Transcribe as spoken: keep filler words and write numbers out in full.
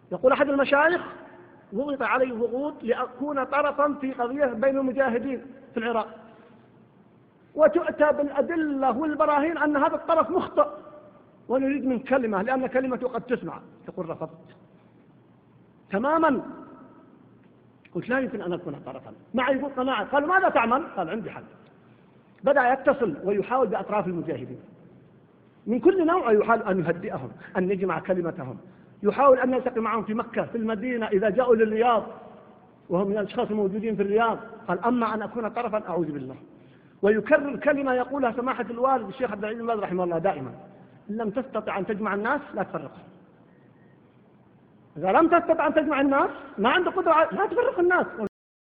يقول أحد المشايخ ضغط علي ضغوط لأكون طرفا في قضية بين المجاهدين في العراق، وتؤتى بالأدلة والبراهين أن هذا الطرف مخطئ، ونريد من كلمة لأن كلمته قد تسمع. يقول رفضت تماما، قلت لا يمكن أن أكون طرفا معي. يقول قناعة. قالوا ماذا تعمل؟ قال عندي حل. بدأ يتصل ويحاول بأطراف المجاهدين من كل نوع، يحاول أن يهدئهم، أن يجمع كلمتهم، يحاول أن يلتقي معهم في مكة، في المدينة، إذا جاءوا للرياض وهم من الأشخاص الموجودين في الرياض. قال أما أن أكون طرفا أعوذ بالله. ويكرر كلمة يقولها سماحة الوالد الشيخ عبد العزيز بن باز رحمه الله دائما: إن لم تستطع أن تجمع الناس لا تفرقهم. إذا لم تستطع أن تجمع الناس ما عندك قدرة لا تفرق الناس.